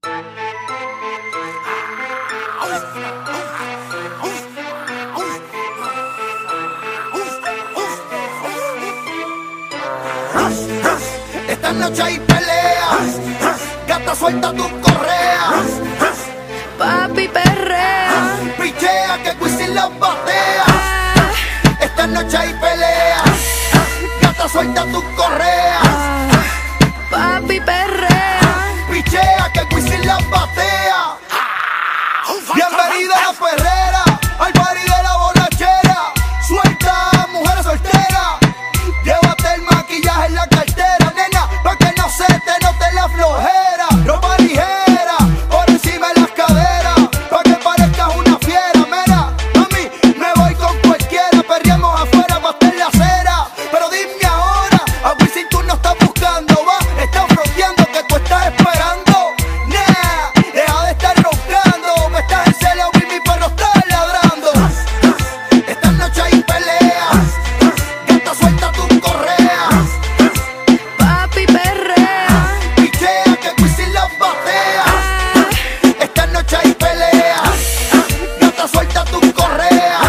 Esta noche hay peleas, gata suelta tus correas, papi perrea, pichea que Wisin las batea. Esta noche hay peleas, gata suelta tus correas, papi perrea, pichea que Wisin las batea. Bienvenida a la perrera, al party de la borrachera. Suelta, mujeres solteras, llévate el maquillaje en la cartera, nena, pa' que no se te note la flojera. Ropa ligera, por encima de las caderas, pa' que parezcas una fiera. Mira, mami, me voy con cualquiera, perreamos afuera, pa' en la acera. Pero dime ahora, a Wisin tú no estás buscando, va, estás fronteando, que tú estás esperando. Nah, deja de estar roncando, me estás en celo y mi perro está ladrando. Esta noche hay peleas, gata suelta tus correas, papi perrea, pichea que Wisin las batea. Esta noche hay peleas, gata suelta tus correas,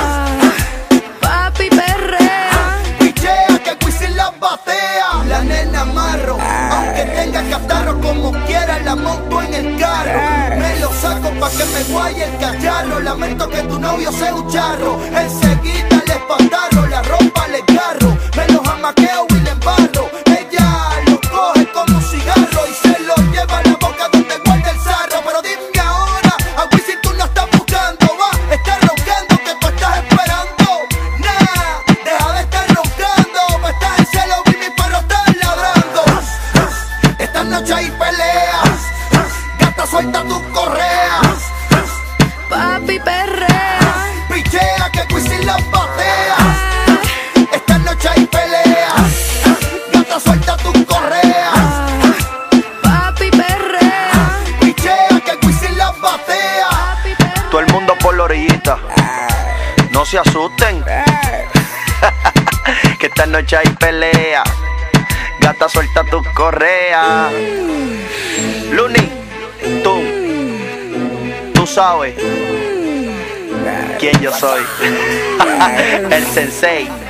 papi perrea, pichea que Wisin las batea. La nena marro, aunque tenga catarro, como quiera la monto en el carro. Me lo saco pa' que me guaye el cacharro. Lamento que tu novio sea un charro. Enseguida le espantarro, la ropa le garro. Me los amaqueo y le embarro. Ella lo coge como un cigarro y se lo lleva a la boca donde guarda el sarro. Pero dime ahora, a Wisin tú no estás buscando, va, estás roncando, que tú estás esperando. Nah, deja de estar roncando, me estás en celo y mi perro está ladrando. Esta noche hay peleas, gata suelta tus correas, papi perrea, pichea que Wisin las batea. Esta noche hay peleas, gata suelta tus correas, papi perrea, pichea que Wisin las batea. papi perrea. Todo el mundo por la orillita. No se asusten. Que esta noche hay pelea. Gata suelta tus correas. Luni, tú sabes quién yo soy. El sensei.